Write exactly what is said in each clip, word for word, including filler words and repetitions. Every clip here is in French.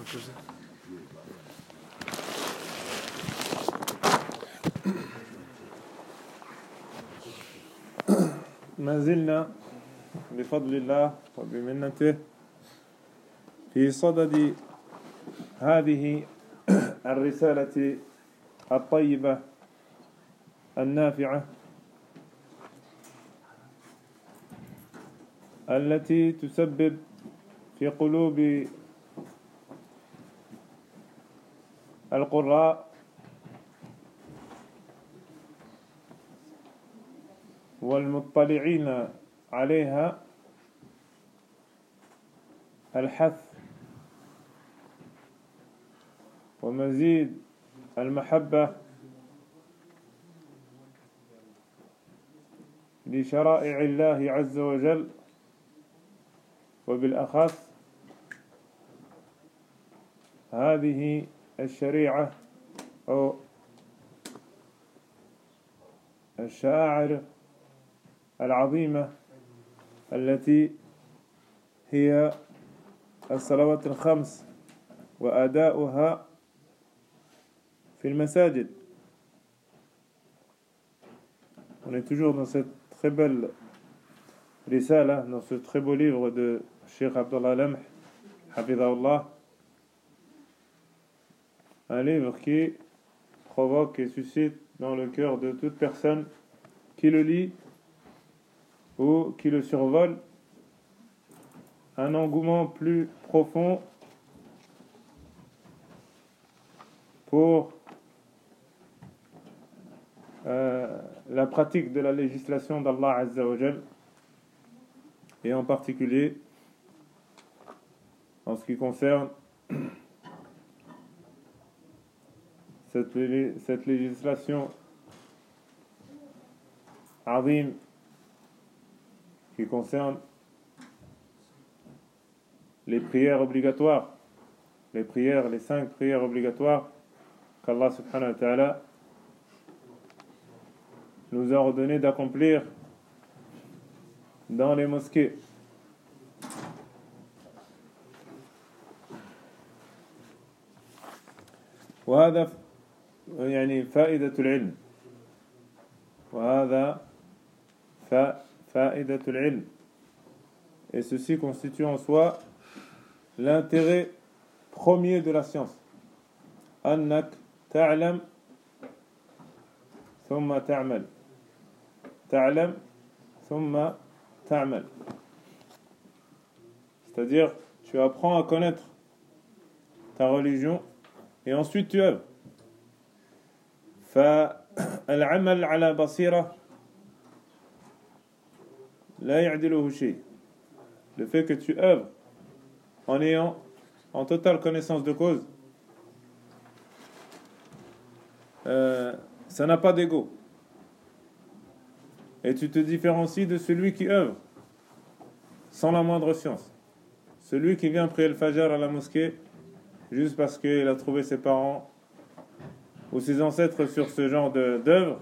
ما زلنا بفضل الله وبمنته في صدد هذه الرسالة الطيبة النافعة التي تسبب في قلوب القراء والمطلعين عليها الحث ومزيد المحبة لشرائع الله عز وجل، وبالأخص هذه الشريعة أو الشعائر العظيمة التي هي الصلوات الخمس وأداؤها في المساجد. On est toujours dans cette très belle risala, dans ce très beau livre de Cheikh Abdullah Lamh, Hafidahullah, un livre qui provoque et suscite dans le cœur de toute personne qui le lit ou qui le survole un engouement plus profond pour euh, la pratique de la législation d'Allah Azza wa Jal, et en particulier en ce qui concerne cette, cette législation azim qui concerne les prières obligatoires, les prières, les cinq prières obligatoires qu'Allah subhanahu wa ta'ala nous a ordonné d'accomplir dans les mosquées. وهذا يعني فائدة العلم وهذا فائدة العلم et ceci constitue en soi l'intérêt premier de la science. أنك تعلم ثم تعمل تعلم ثم تعمل, c'est-à-dire tu apprends à connaître ta religion et ensuite tu œuvres. فالعمل على بصيرة لا يعدله شيء. Le fait que tu œuvres en ayant en totale connaissance de cause, euh, ça n'a pas d'égo. Et tu te différencies de celui qui œuvre sans la moindre science. Celui qui vient prier le fajr à la mosquée juste parce qu'il a trouvé ses parents ou ses ancêtres sur ce genre de, d'œuvre,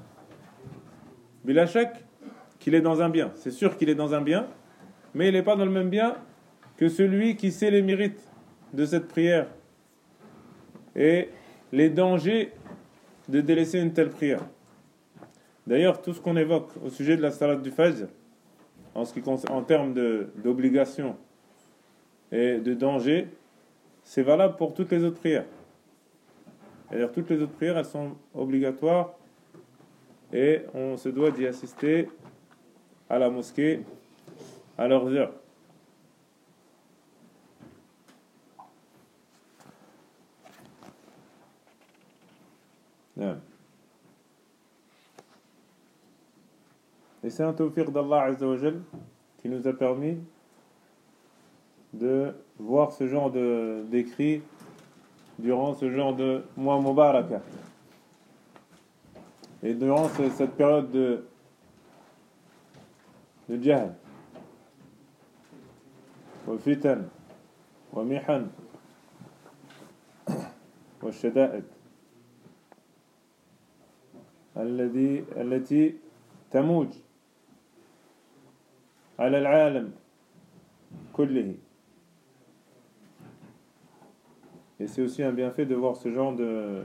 bila shak qu'il est dans un bien. C'est sûr qu'il est dans un bien, mais il n'est pas dans le même bien que celui qui sait les mérites de cette prière et les dangers de délaisser une telle prière. D'ailleurs, tout ce qu'on évoque au sujet de la salat du Fajr, en, ce qui concerne, en termes de, d'obligation et de danger, c'est valable pour toutes les autres prières. C'est-à-dire, toutes les autres prières, elles sont obligatoires et on se doit d'y assister à la mosquée à leurs heures. Yeah. Et c'est un tawfiq d'Allah Azza wa Jal qui nous a permis de voir ce genre de, d'écrit durant ce genre de mois Mubaraka. Et durant ce, cette période de, de jahl, wa fitan, wa mihan, wa shada'id, الذي التي تموج على العالم كله. Et c'est aussi un bienfait de voir ce genre de,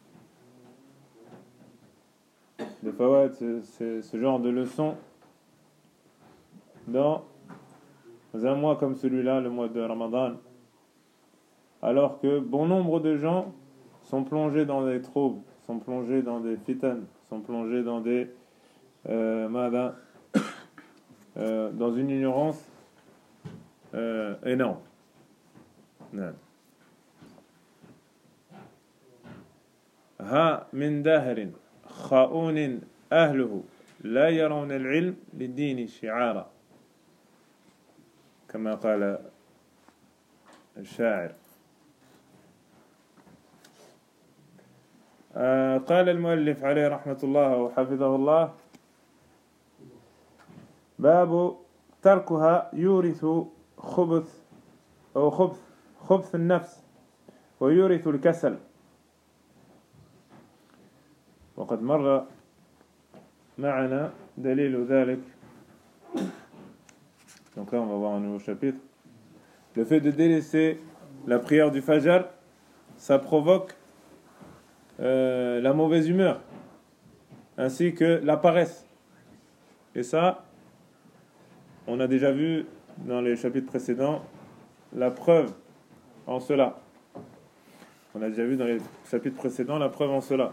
de fawad, ce, ce, ce genre de leçons dans un mois comme celui-là, le mois de Ramadan, alors que bon nombre de gens sont plongés dans des troubles, sont plongés dans des fitan, sont plongés dans des euh, mada, euh, dans une ignorance euh, énorme. Ha min dahrin kha'unin ahluhu la yarawna al-ilm lid-din shi'ara كما قال الشاعر. آه قال المؤلف عليه رحمة الله وحفظه الله: باب تركها يورث خبث أو خبث خبث النفس ويورث الكسل. وقد مر معنا دليل ذلك. Donc là on va voir un nouveau chapitre. Le fait de délaisser la prière du Fajr, ça provoque euh, la mauvaise humeur ainsi que la paresse. Et ça, on a déjà vu dans les chapitres précédents la preuve en cela. On a déjà vu dans les chapitres précédents la preuve en cela.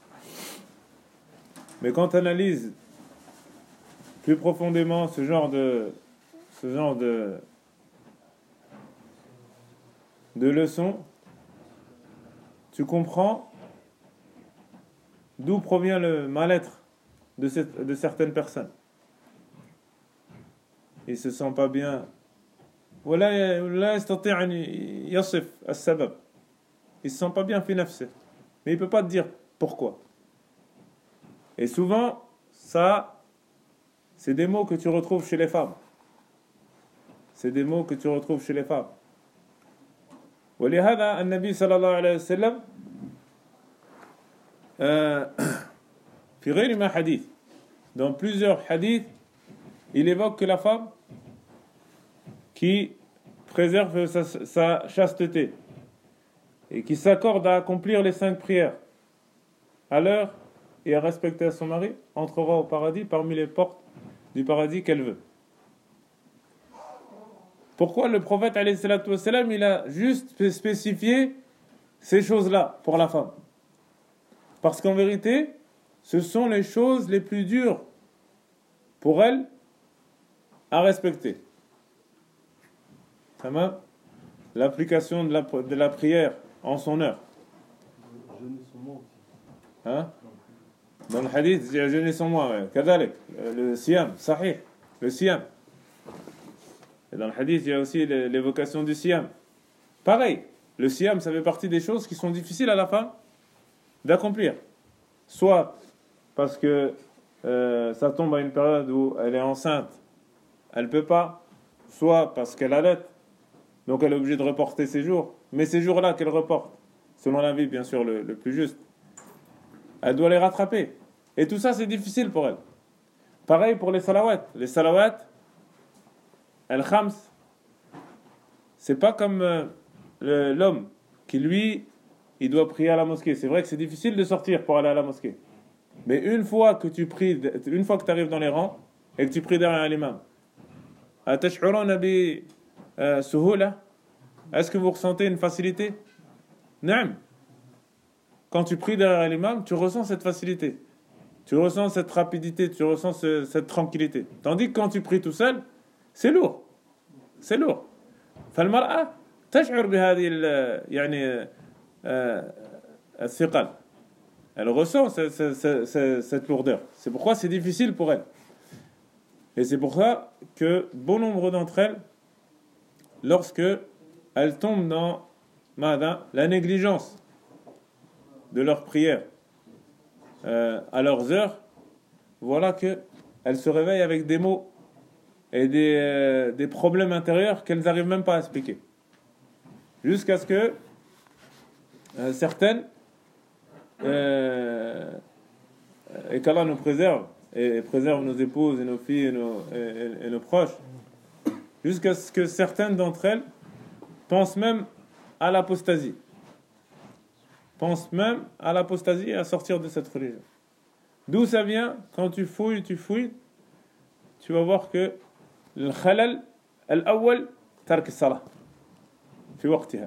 Mais quand on analyse plus profondément ce genre de ce genre de de leçons, tu comprends d'où provient le mal-être de, cette, de certaines personnes. Ils se sentent pas bien. ولا لا يستطيع أن يصف السبب. Ils se sentent pas bien في نفسه. Mais il peut pas te dire pourquoi. Et souvent, ça, c'est des mots que tu retrouves chez les femmes. C'est des mots que tu retrouves chez les femmes. ولهذا النبي صلى الله عليه وسلم في غير ما حديث, dans plusieurs hadiths, il évoque que la femme qui préserve sa, sa chasteté et qui s'accorde à accomplir les cinq prières à l'heure et à respecter son mari entrera au paradis parmi les portes du paradis qu'elle veut. Pourquoi le prophète alayhi salatu wassalam, il a juste spécifié ces choses-là pour la femme? Parce qu'en vérité, ce sont les choses les plus dures pour elle à respecter. Ça va? L'application de la, de la prière en son heure. Hein? Dans le hadith, il y a jeûner sans moi. Kadalik, le siyam, sahih, le siyam. Et dans le hadith, il y a aussi l'évocation du siyam. Pareil, le siyam, ça fait partie des choses qui sont difficiles à la femme d'accomplir. Soit parce que euh, ça tombe à une période où elle est enceinte, elle ne peut pas. Soit parce qu'elle allait, donc elle est obligée de reporter ses jours. Mais ces jours-là qu'elle reporte, selon l'avis bien sûr le, le plus juste, elle doit les rattraper. Et tout ça, c'est difficile pour elle. Pareil pour les salawats. Les salawats, al-khams, c'est pas comme euh, le, l'homme qui, lui, il doit prier à la mosquée. C'est vrai que c'est difficile de sortir pour aller à la mosquée. Mais une fois que tu pries, une fois que tu arrives dans les rangs et que tu pries derrière l'imam, atash'uruna bi suhula, est-ce que vous ressentez une facilité? Naam. Quand tu pries derrière l'imam, tu ressens cette facilité. Tu ressens cette rapidité, tu ressens ce, cette tranquillité. Tandis que quand tu pries tout seul, c'est lourd. C'est lourd. فالمرأة تشعر بهذه يعني الثقل. Elle ressent cette, cette, cette, cette lourdeur. C'est pourquoi c'est difficile pour elle. Et c'est pour ça que bon nombre d'entre elles, lorsque elles tombent dans mada, la négligence de leur prière euh, à leurs heures, voilà que elles se réveillent avec des mots et des, euh, des problèmes intérieurs qu'elles n'arrivent même pas à expliquer. Jusqu'à ce que euh, certaines, euh, et qu'Allah nous préserve, et préserve nos épouses et nos filles et nos, et, et, et nos proches, jusqu'à ce que certaines d'entre elles pensent même à l'apostasie. pense même à l'apostasie et à sortir de cette religion. D'où ça vient? Quand tu fouilles, tu fouilles, tu vas voir que le khalal al-awwal tark as-salah fi waqtiha.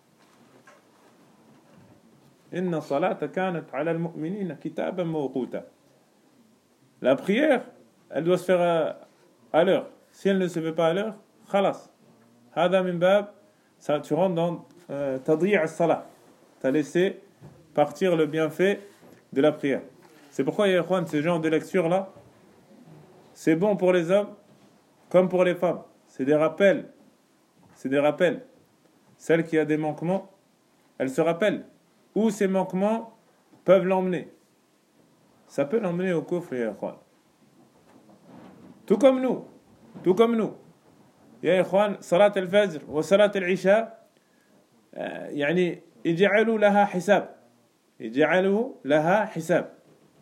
Inna salata kanat 'ala al-mu'minina kitaban mawquta. La prière, elle doit se faire à, à l'heure. Si elle ne se fait pas à l'heure, khalas. Hada min bab, ça tu rentres dans euh, tadri' as-salah. Tu as laissé partir le bienfait de la prière. C'est pourquoi, ya ikhwan, ce genre de lecture-là, c'est bon pour les hommes comme pour les femmes. C'est des rappels. C'est des rappels. Celle qui a des manquements, elle se rappelle où ces manquements peuvent l'emmener. Ça peut l'emmener au kufr, ya ikhwan. Tout comme nous. Tout comme nous. Ya ikhwan, salat al-fajr wa salat al-isha, يعني يجعلوا لها حساب. يجعلوا لها حساب.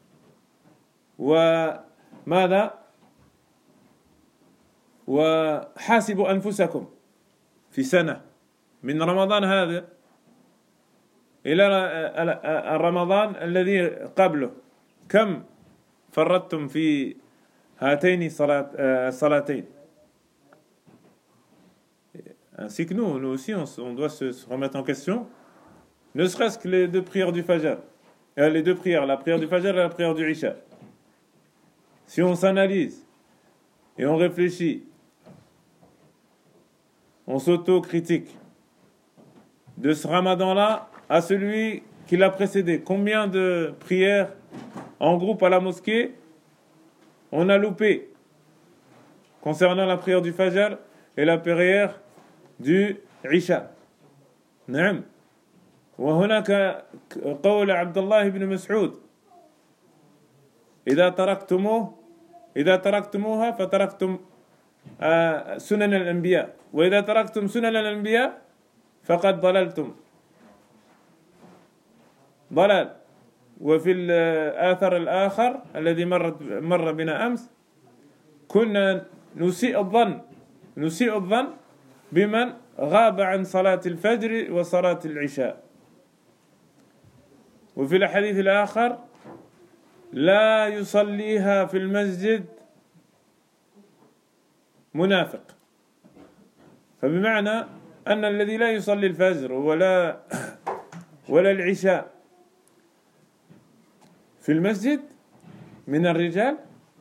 وماذا؟ وحاسبوا أنفسكم في سنة من رمضان هذا إلى الرمضان الذي قبله كم فرطتم في هاتين الصلاتين. Ainsi que nous, nous aussi, on, on doit se, se remettre en question, ne serait-ce que les deux prières du Fajr, euh, les deux prières, la prière du Fajr et la prière du Isha. Si on s'analyse et on réfléchit, on s'auto-critique de ce ramadan-là à celui qui l'a précédé. Combien de prières en groupe à la mosquée on a loupé concernant la prière du Fajr et la prière du Isha. نعم. وهناك قول عبد الله بن مسعود إذا تركتموه إذا تركتموها فتركتم سنن الأنبياء وإذا تركتم سنن الأنبياء فقد ضللتم ضلال. وفي الآثر الآخر الذي مر مر بنا أمس كنا نسيء الظن نسيء الظن بمن غاب عن صلاة الفجر وصلاة العشاء. وفي الحديث الآخر لا يصليها في المسجد منافق. فبمعنى أن الذي لا يصلي الفجر ولا ولا العشاء في المسجد من الرجال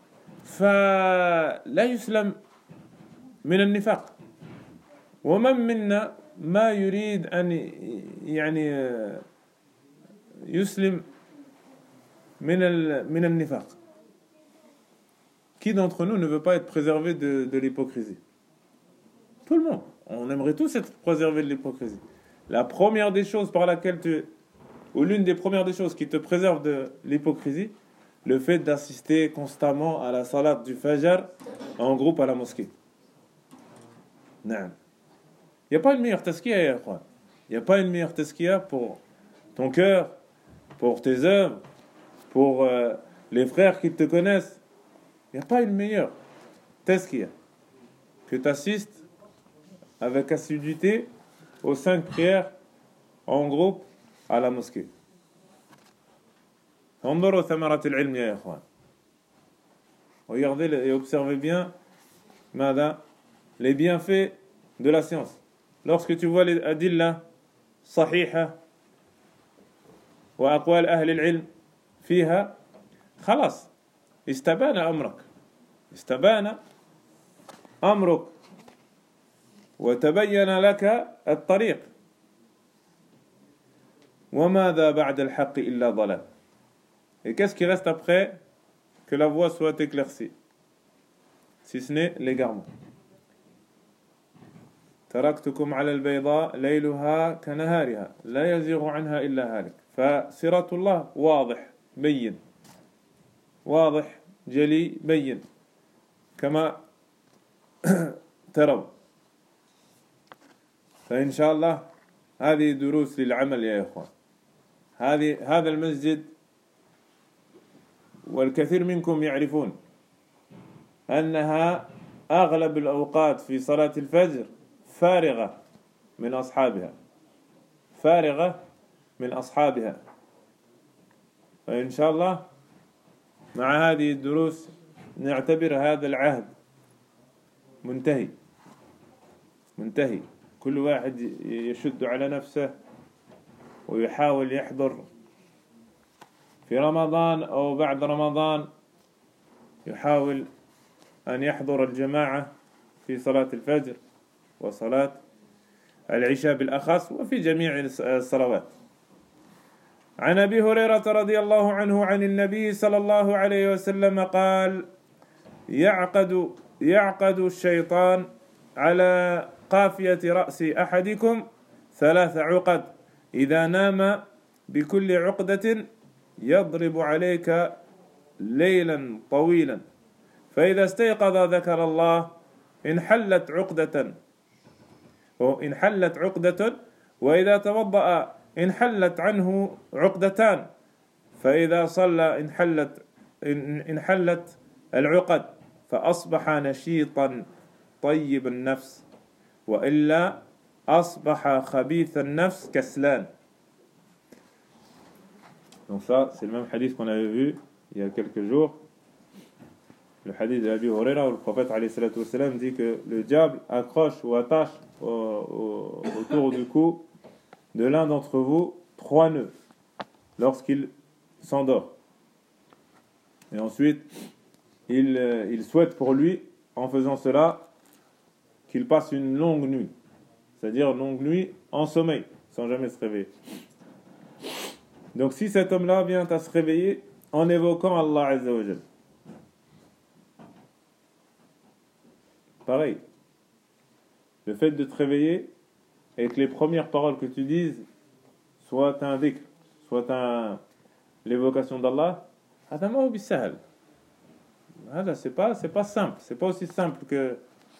فلا يسلم من النفاق. ومن منا ما يريد أن يعني يسلم من من النفاق. Qui d'entre nous ne veut pas être préservé de, de l'hypocrisie? Tout le monde. On aimerait tous être préservés de l'hypocrisie. La première des choses par laquelle tu, ou l'une des premières des choses qui te préserve de l'hypocrisie, le fait d'assister constamment à la salat du Fajr en groupe à la mosquée. Non. Il n'y a pas une meilleure tazkiya, ya ikhwan. Il n'y a pas une meilleure tazkiya pour ton cœur, pour tes œuvres, pour euh, les frères qui te connaissent. Il n'y a pas une meilleure tazkiya que tu assistes avec assiduité aux cinq prières en groupe à la mosquée. انظروا ثمرة العلم يا إخوان. Regardez et observez bien ماذا les bienfaits de la science. Lorsque tu vois les adilla صحيحة وأقوال أهل العلم فيها خلاص استبان أمرك استبان أمرك وتبين لك الطريق. وماذا بعد الحق إلا ضلال. Et qu'est-ce qui reste après que la voie soit éclaircie, si ce n'est l'égarement. تركتكم على البيضاء ليلها كنهارها لا يزيغ عنها إلا هالك. فصراط الله واضح بين واضح جلي بين كما ترون. فإن شاء الله هذه دروس للعمل يا إخوان. هذه هذا المسجد والكثير منكم يعرفون أنها أغلب الأوقات في صلاة الفجر فارغة من أصحابها فارغة من أصحابها. فإن شاء الله مع هذه الدروس نعتبر هذا العهد منتهي منتهي. كل واحد يشد على نفسه ويحاول يحضر في رمضان أو بعد رمضان، يحاول أن يحضر الجماعة في صلاة الفجر وصلاة العشاء بالأخص وفي جميع الصلوات. عن أبي هريرة رضي الله عنه عن النبي صلى الله عليه وسلم قال: يعقد يعقد الشيطان على قافية رأس أحدكم ثلاث عقد، إذا نام بكل عقدة يضرب عليك ليلا طويلا، فإذا استيقظ ذكر الله انحلت عقدة انحلت عقدة وإذا توضأ انحلت عنه عقدتان، فإذا صلى انحلت انحلت العقد فأصبح نشيطا طيب النفس، وإلا أصبح خبيث النفس كسلان. Donc ça, c'est le même hadith qu'on avait vu il y a quelques jours. Le hadith de Abi Huraira où le prophète alayhi salatu wassalam dit que le diable accroche ou attache au, au, autour du cou de l'un d'entre vous trois nœuds lorsqu'il s'endort. Et ensuite, il, il souhaite pour lui, en faisant cela, qu'il passe une longue nuit. C'est-à-dire une longue nuit en sommeil, sans jamais se réveiller. Donc si cet homme-là vient à se réveiller en évoquant Allah Azza wa Jal, pareil, le fait de te réveiller et que les premières paroles que tu dises soit un dhikr, soit un, l'évocation d'Allah, c'est pas, c'est pas simple, c'est pas aussi simple que,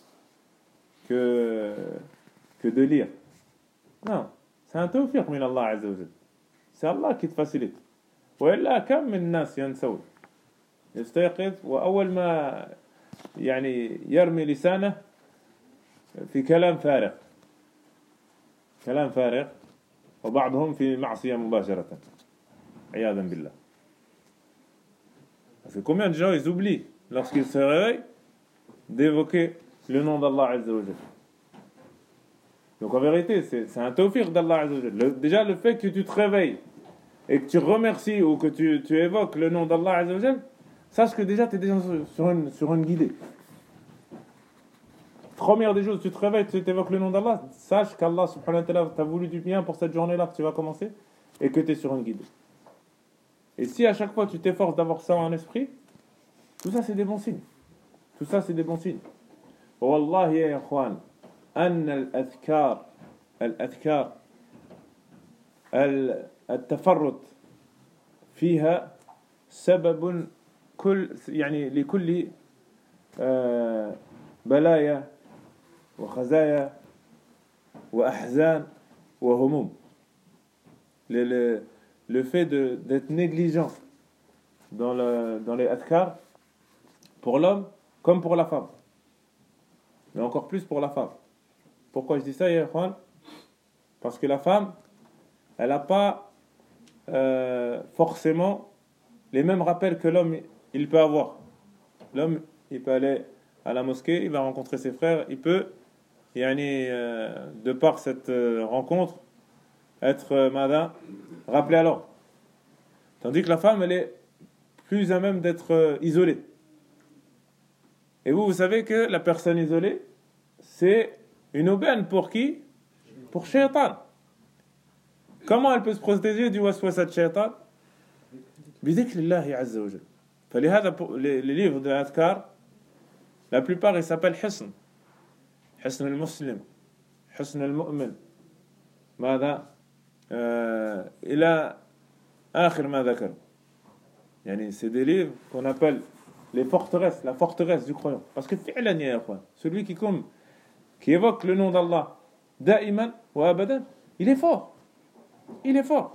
que, que de lire. Non, c'est un tawfiq min Allah Azza wa Jal. C'est Allah qui te facilite. وإلا كم من الناس ينسون يستيقظ وأول ما يعني يرمي لسانه في كلام فارغ كلام فارغ وبعضهم في معصية مباشرة عياذا بالله. Parce que combien de gens ils oublient lorsqu'ils se réveillent d'évoquer le nom d'Allah Azza wa Jal. Donc en vérité c'est, c'est un tawfiq d'Allah Azza wa Jal. Le, déjà le fait que tu te réveilles et que tu remercies ou que tu, tu évoques le nom d'Allah Azza wa Jal, sache que déjà tu es déjà sur une, sur une guidée. Première des choses, tu te réveilles, tu évoques le nom d'Allah, sache qu'Allah subhanahu wa ta'ala t'a voulu du bien pour cette journée-là que tu vas commencer et que tu es sur une guidée. Et si à chaque fois tu t'efforces d'avoir ça en esprit, tout ça c'est des bons signes. Tout ça c'est des bons signes. Wallahi ya ikhwan, anna al-adhkar, al-adhkar, التفرط فيها سبب كل يعني لكل بلايا وخزايا وأحزان وهموم. Le, le, le fait de, d'être négligent dans, le, dans les adhkar, pour l'homme comme pour la femme, mais encore plus pour la femme. Pourquoi je dis ça, ya ikhwan? Parce que la femme, elle n'a pas euh, forcément les mêmes rappels que l'homme il peut avoir. L'homme, il peut aller à la mosquée, il va rencontrer ses frères, il peut, yani, euh, de par cette euh, rencontre, être euh, madame, rappelé à l'ordre. Tandis que la femme, elle est plus à même d'être euh, isolée. Et vous, vous savez que la personne isolée, c'est une aubaine pour qui? Pour Shaitan. Comment elle peut se protéger du waswasa de Shaitan? بذكر الله عز وجل. فلهذا les livres de Adhkar, la plupart ils s'appellent Hisn. Hisn al-Muslim, Hisn al-Mu'min. ماذا إلى آخر ما ذكر. يعني c'est des livres qu'on appelle les forteresses, la forteresse du croyant. Parce que فعلا يا إخوان, celui qui comme qui évoque le nom d'Allah دائما وأبدا, il est fort. Il est fort.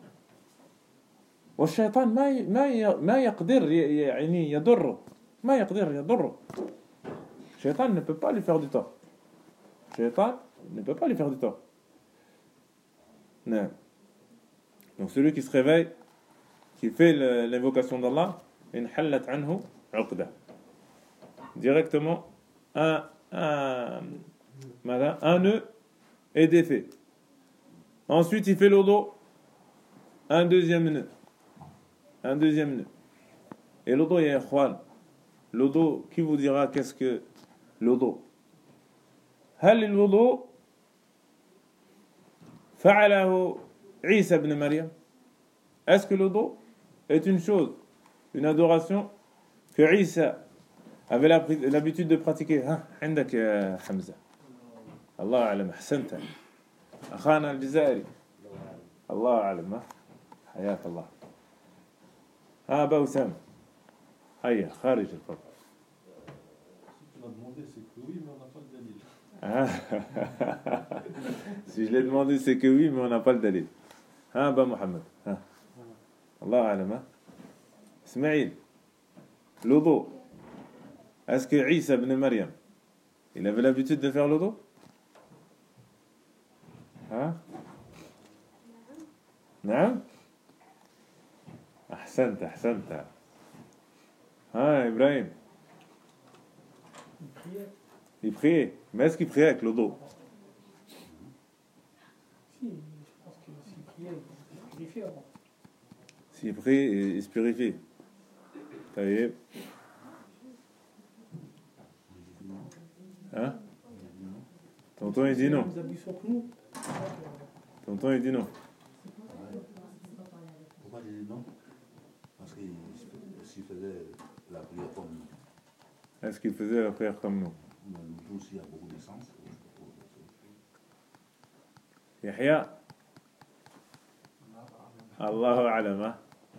والشيطان ما ما ما يقدر يعني يضره ما يقدر يضره. الشيطان ne peut pas lui faire du tort. الشيطان ne peut pas lui faire du tort. نعم. Donc celui qui se réveille, qui fait le- l'invocation d'Allah, inhallat anhu uqda. Directement, un, un, madame, un nœud est défait. Ensuite, il fait l'odo, un deuxième nœud. Un deuxième nœud. Et l'odo, il y a ikhwan. L'odo, qui vous dira qu'est-ce que l'odo? هل الوضوء فعله عيسى بن مريم? Est-ce que l'odo est une chose, une adoration que Isa avait l'habitude de pratiquer? ها عندك يا حمزة. الله أعلم. أحسنت. أخانا الجزائري. الله أعلم. حياك الله. ها أبا أسامة. هيا خارج الفضل. Tu m'as demandé, c'est que oui, mais on n'a pas le dalil. Ah. Si je l'ai demandé, c'est que oui, mais on n'a pas le dalil. ها أبا محمد. ها. الله أعلم. إسماعيل. L'odo. Est-ce que Isa ibn Maryam, il avait l'habitude de faire l'odo? Hein? Non? أحسنت أحسنت. ها إبراهيم. Il priait. Mais est-ce qu'il priait avec l'odo? Si, je pense que s'il priait, il se purifiait avant. S'il prie, il se purifie. طيب. Hein? Tonton il dit non. Nous abusons que nous. Tonton il dit non. Pourquoi j'ai dit non? Parce qu'il s'il faisait la prière comme nous. Est-ce qu'il faisait la prière comme nous? Nous aussi, il y a beaucoup de sens. يحيى الله أعلم.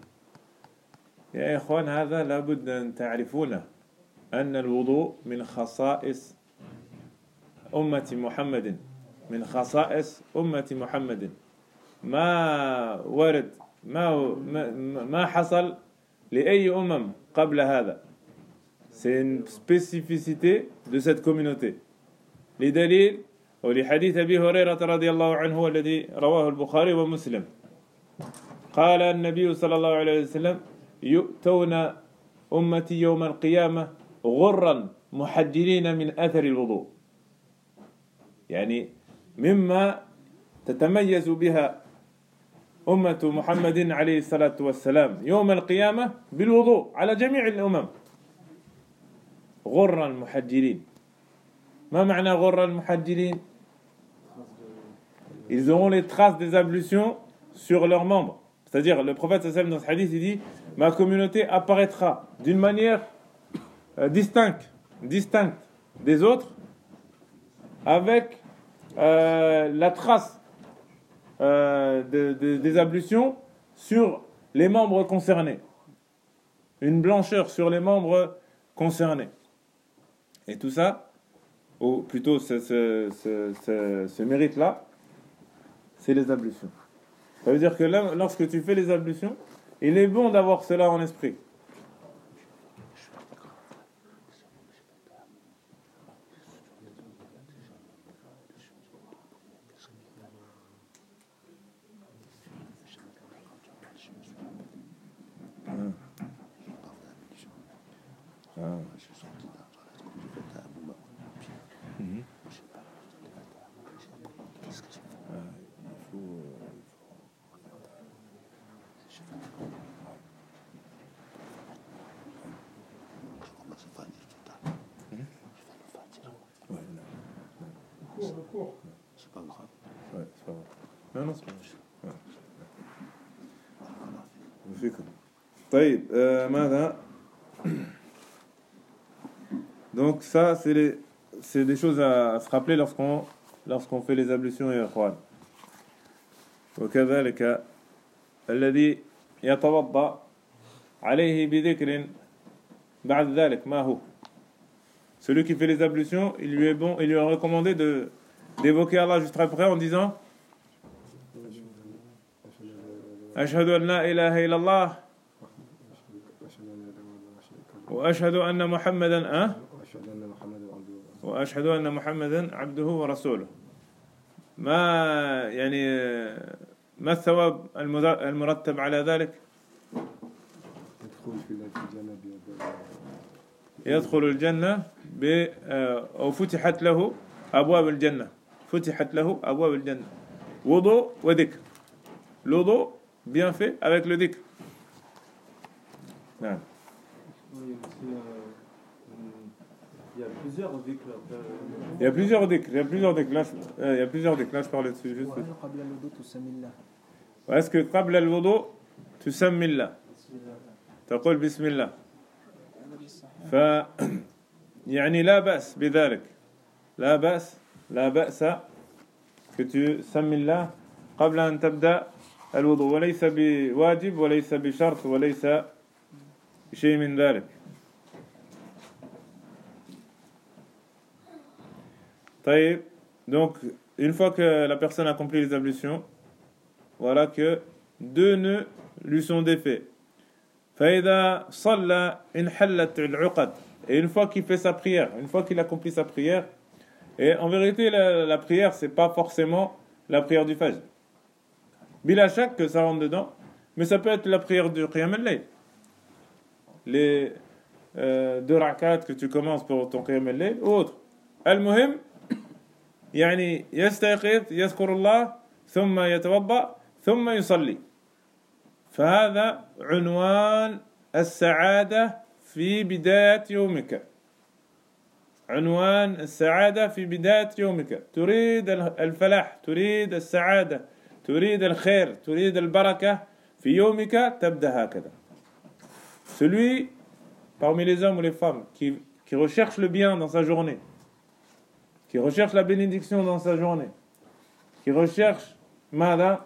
يا إخوان هذا لابد أن تعرفونه أن الوضوء من خصائص أمة محمد من خصائص أمة محمد ما ورد ما ما حصل لأي أمم قبل هذا. C'est une spécificité de cette communauté. لدليل ولحديث أبي هريرة رضي الله عنه الذي رواه البخاري ومسلم قال النبي صلى الله عليه وسلم يؤتون أمتي يوم القيامة غرا محجلين من أثر الوضوء. يعني مما تتميز بها أمة محمد عليه الصلاة والسلام يوم القيامة بالوضوء على جميع الأمم. غرا محجلين. ما معنى غرا محجلين؟ Ils auront les traces des ablutions sur leurs membres. C'est-à-dire, le prophète sallallahu alayhi wa sallam dans ce hadith, il dit ma communauté apparaîtra d'une manière euh, distincte, distincte des autres, avec euh, la trace euh, de, de, des ablutions sur les membres concernés. Une blancheur sur les membres concernés. Et tout ça, ou plutôt ce, ce, ce, ce, ce mérite-là, c'est les ablutions. Ça veut dire que là, lorsque tu fais les ablutions, il est bon d'avoir cela en esprit. Ah. Ah. Mhm. Le cours. C'est pas grave. Ouais, c'est pas grave. Non, non, c'est pas grave. Ouais. طيب euh, ماذا donc ça c'est les c'est des choses à, à se rappeler lorsqu'on lorsqu'on fait les ablutions يا اخوان. وكذلك الذي يتوضأ عليه بذكر بعد ذلك ما هو. Celui qui fait les ablutions, il lui est bon, il lui est recommandé de d'évoquer Allah juste après en disant Ashhadu an la ilaha illallah wa ashhadu anna Muhammadan hein wa ashhadu anna Muhammadan abduhu wa rasuluh. ما يعني ما الثواب المرتب على ذلك؟ يدخل الجنة ب أو فتحت له أبواب الجنة فتحت له أبواب الجنة وضوء وذكر الوضوء bien fait avec le dhikr. نعم. Il y a plusieurs dhikr. Il y a plusieurs dhikr. Il y a plusieurs dhikr. Là, je, euh, il y a plusieurs dhikr. Là, je parlais dessus juste. Est-ce que قبل الوضوء تسمي الله؟ تقول بسم الله. ف يعني لا بأس بذلك. لا بأس لا بأس que tu سمي الله قبل أن تبدأ الوضوء وليس بواجب وليس بشرط وليس شيء من ذلك. طيب, donc une fois que la personne a accompli les ablutions, voilà que deux nœuds lui sont défaits. فإذا صلى انحلت العقد. Et une fois qu'il fait sa prière, une fois qu'il accomplit sa prière, et en vérité la, la prière c'est pas forcément la prière du Fajr. Bila shak que ça rentre dedans, mais ça peut être la prière du Qiyam al-Layl. Les euh, deux rak'at que tu commences pour ton Qiyam al-Layl ou autre. Al-Muhim, يعني يستيقظ يذكر الله ثم يتوضأ ثم يصلي. فهذا عنوان السعادة في بداية يومك. عنوان السعادة في بداية يومك. تريد الفلاح، تريد السعادة، تريد الخير، تريد البركة في يومك، تبدأ هكذا. Celui parmi les hommes ou les femmes qui, qui recherche le bien dans sa journée, qui recherche la bénédiction dans sa journée, qui recherche ماذا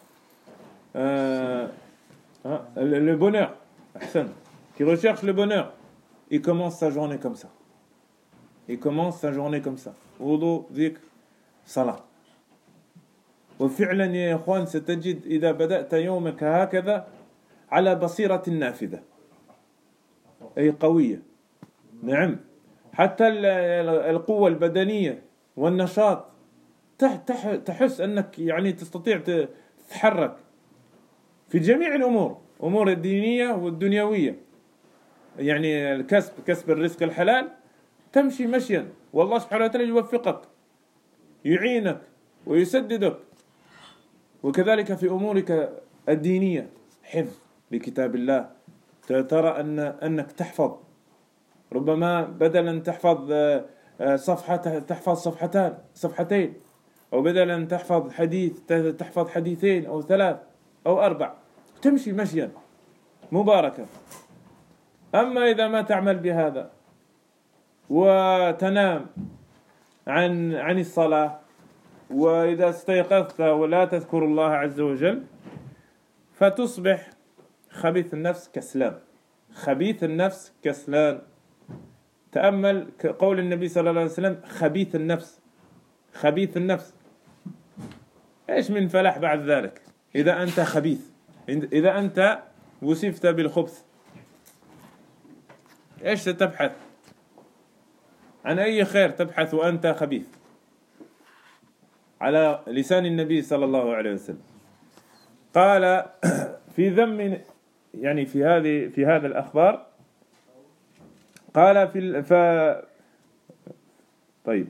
euh, hein, le, le bonheur, qui recherche le bonheur, il commence sa journée comme ça. Il commence sa journée comme ça. wudu, dhikr, salat. وفعلا يا إخوان ستجد إذا بدأت يومك هكذا على بصيرة نافذة أي قوية. نعم. حتى القوة البدنية والنشاط تحس أنك يعني تستطيع تتحرك في جميع الأمور، أمور الدينية والدنيوية. يعني الكسب، كسب الرزق الحلال، تمشي مشيا والله سبحانه وتعالى يوفقك يعينك ويسددك. وكذلك في أمورك الدينية، حفظ لكتاب الله، ترى أن أنك تحفظ، ربما بدلا تحفظ صفحة تحفظ صفحتان صفحتين، أو بدلا تحفظ حديث تحفظ حديثين أو ثلاث أو أربع، تمشي مشيا مباركة. أما إذا ما تعمل بهذا وتنام عن عن الصلاة، وإذا استيقظت ولا تذكر الله عز وجل، فتصبح خبيث النفس كسلان. خبيث النفس كسلان. تأمل قول النبي صلى الله عليه وسلم: خبيث النفس، خبيث النفس. إيش من فلاح بعد ذلك إذا أنت خبيث، إذا أنت وصفت بالخبث؟ إيش ستبحث؟ عن أي خير تبحث وأنت خبيث؟ على لسان النبي صلى الله عليه وسلم قال في ذم، يعني في هذه في هذا الأخبار، قال في ف طيب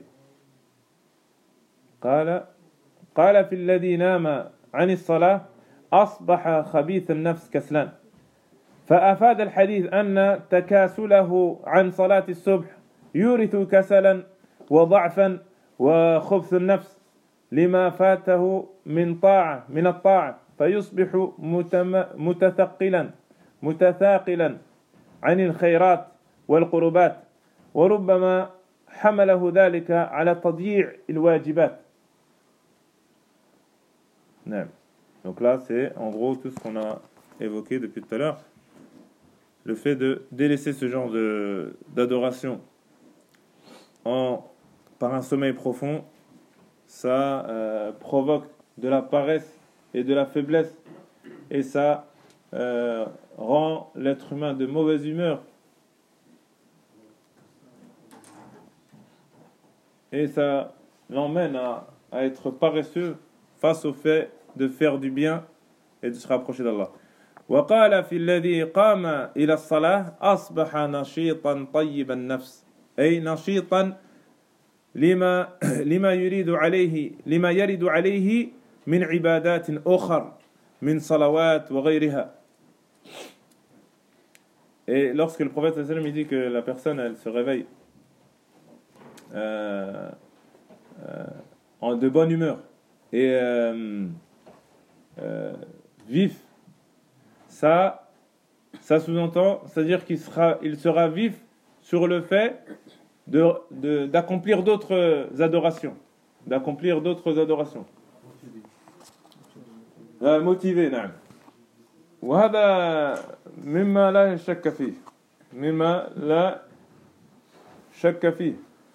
قال قال في الذي نام عن الصلاة أصبح خبيث النفس كسلان. فأفاد الحديث أن تكاسله عن صلاة الصبح يورث كسلا وضعفا وخبث النفس لما فاته من طاعة من الطاعة، فيصبح متثقلا متثاقلا عن الخيرات والقربات، وربما حمله ذلك على تضييع الواجبات. نعم. Donc là c'est en gros tout ce qu'on a évoqué depuis tout à l'heure, le fait de délaisser ce genre de d'adoration en par un sommeil profond, ça euh, provoque de la paresse et de la faiblesse, et ça euh, rend l'être humain de mauvaise humeur, et ça l'emmène à, à être paresseux face au fait de faire du bien et de se rapprocher d'Allah. وقال في الذي قام إلى الصلاة أصبح نشيطا طيب النفس أي نشيطا لما لما يريد عليه لما يرد عليه من عبادات أخر من صلوات وغيرها. Et lorsque le prophète sallallahu alayhi wa sallam dit que la personne elle se réveille euh, euh, en de bonne humeur et euh, euh, vif, ça, ça sous-entend, c'est-à-dire qu'il sera, il sera vif sur le fait de, de, d'accomplir d'autres adorations, d'accomplir d'autres adorations. Euh, motivé, نعم. وهذا مما لا شك فيه مما لا شك فيه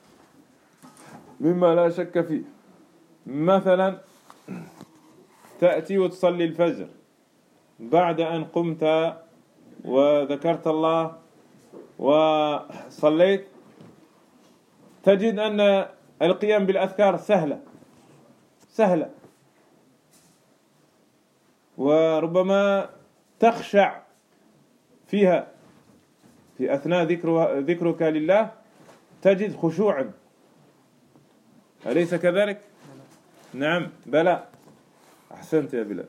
مما لا شك فيه مثلا تأتي وتصلي الفجر بعد أن قمت وذكرت الله وصليت تجد أن القيام بالأذكار سهلة سهلة وربما تخشع فيها في أثناء ذكر ذكرك لله تجد خشوعا أليس كذلك؟ نعم بلى أحسنت يا بلال.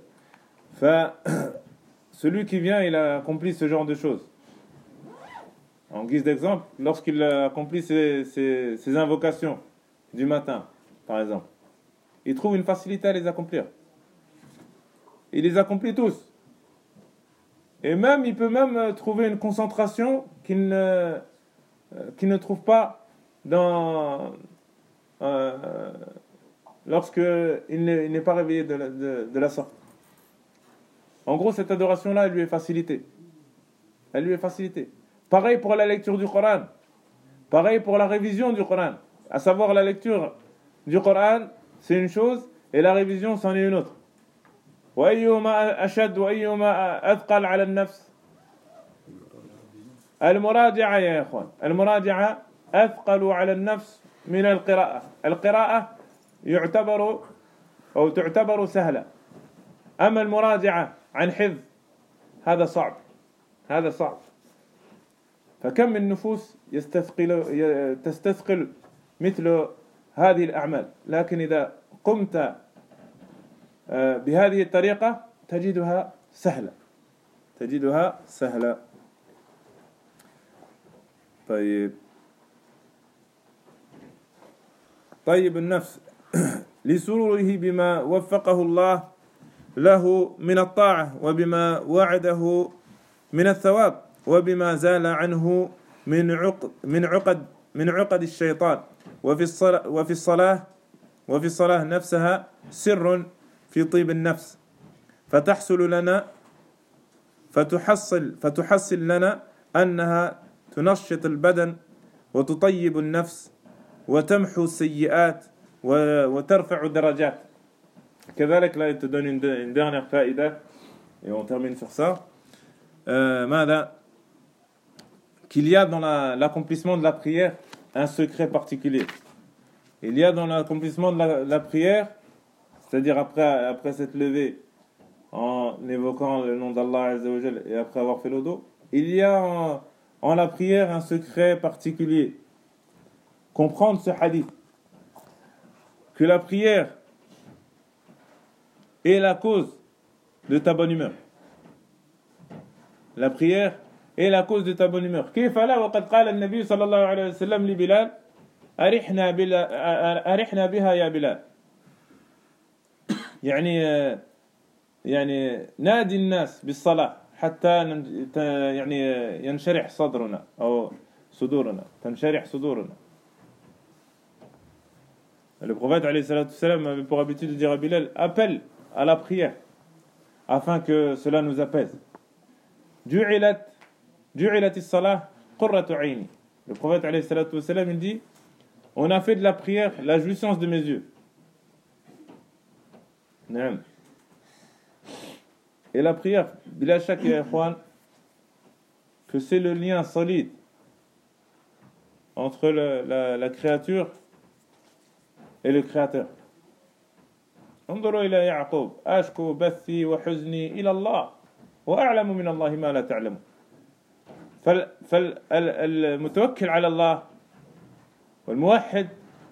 Celui qui vient, il a accompli ce genre de choses. En guise d'exemple, lorsqu'il accomplit ses, ses, ses invocations du matin, par exemple, il trouve une facilité à les accomplir. Il les accomplit tous. Et même, il peut même trouver une concentration qu'il ne, qu'il ne trouve pas dans, euh, lorsque il n'est, il n'est pas réveillé de la, de, de la sorte. En gros, cette adoration-là, elle lui est facilitée. Elle lui est facilitée. Pareil pour la lecture du Coran. Pareil pour la révision du Coran. À savoir, la lecture du Coran, c'est une chose, et la révision, c'en est une autre. وأيهما أشد وأيهما أثقل على النفس المراجعة يا إخوان المراجعة أثقل على النفس من القراءة القراءة يعتبر أو تعتبر سهلة أما المراجعة عن حفظ هذا صعب هذا صعب فكم من نفوس يستثقل تستثقل مثل هذه الأعمال لكن إذا قمت بهذه الطريقة تجدها سهلة تجدها سهلة. طيب طيب النفس لسروره بما وفقه الله له من الطاعة وبما وعده من الثواب وبما زال عنه من عقد من عقد من عقد الشيطان وفي الصلاة وفي الصلاة وفي الصلاة نفسها سر في طيب النفس فتحصل لنا فتحصل فتحصل لنا أنها تنشط البدن وتطيب النفس وتمحو السيئات وترفع الدرجات. كذلك là il te donne une, une dernière faïda et on termine sur ça. Euh, ماذا qu'il y a dans la, l'accomplissement de la prière un secret particulier. Il y a dans l'accomplissement de la, la prière, c'est-à-dire après, après s'être levé en évoquant le nom d'Allah Azza wa Jal et après avoir fait le dos, il y a en, en la prière un secret particulier. Comprendre ce hadith, que la prière est la cause de ta bonne humeur. La prière est la cause de ta bonne humeur. كيف لا وقد قال النبي صلى الله عليه وسلم لبلال أرحنا بلا أرحنا بها يا بلال. يعني يعني نادي الناس بالصلاة حتى يعني ينشرح صدرنا أو صدورنا تنشرح صدورنا. Le prophète alayhi salatu wassalam avait pour habitude de dire à Bilal, appelle à la prière afin que cela nous apaise. Ju'ilat ju'ilat as-salah qurratu 'ayni. Le prophète alayhi salatu wassalam il dit, on a fait de la prière la jouissance de mes yeux. Naam. Et la prière, bila shak ya ikhwan, que c'est le lien solide entre le, la, la créature et le créateur. انظروا إلى يعقوب: أشكو بثي وحزني إلى الله وأعلم من الله ما لا تعلمون. فالمتوكل على الله والموحد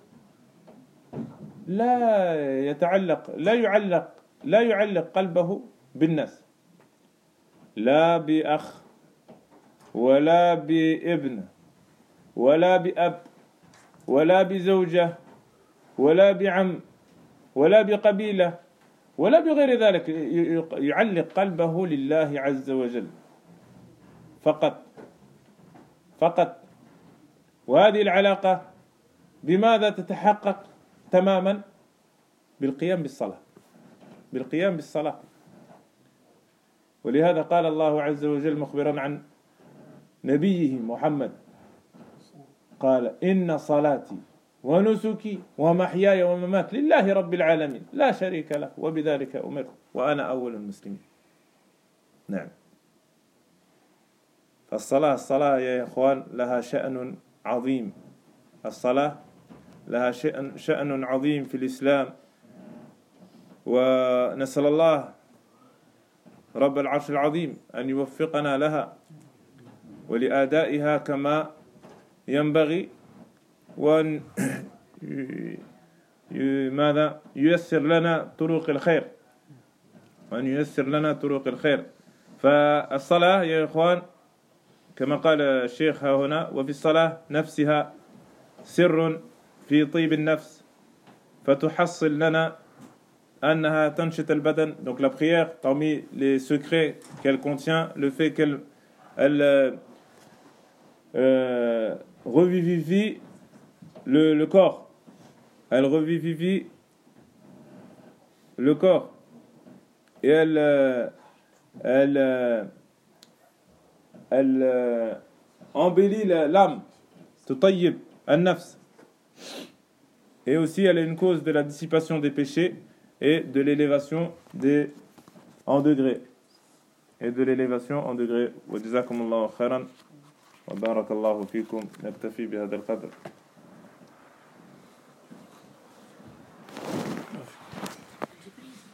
لا يتعلق لا يعلق لا يعلق قلبه بالناس، لا بأخ ولا بابن ولا بأب ولا بزوجة ولا بعم ولا بقبيلة ولا بغير ذلك، يعلق قلبه لله عز وجل فقط فقط. وهذه العلاقة بماذا تتحقق تماما؟ بالقيام بالصلاة بالقيام بالصلاة. ولهذا قال الله عز وجل مخبرا عن نبيه محمد، قال: إن صلاتي ونسكي ومحياي ومماتي لله رب العالمين لا شريك له وبذلك أمرت وأنا أول المسلمين. نعم. فالصلاة الصلاة يا إخوان لها شأن عظيم، الصلاة لها شأن, شأن عظيم في الإسلام، ونسأل الله رب العرش العظيم أن يوفقنا لها ولأدائها كما ينبغي، وأن ماذا ييسر لنا طرق الخير وأن ييسر لنا طرق الخير. فالصلاة يا إخوان كما قال الشيخ ها هنا: وفي الصلاة نفسها سر في طيب النفس فتحصل لنا أنها تنشط البدن. Donc la prière, parmi les secrets qu'elle contient, le fait qu'elle elle, euh, revivifie le, le corps, elle revivifie le corps et elle elle elle embellit l'âme, تطيب النفس. Et aussi elle est une cause de la dissipation des péchés et de l'élévation des en degrés et de l'élévation en degrés. وجزاكم الله خيرا وبارك الله فيكم. نكتفي بهذا القدر.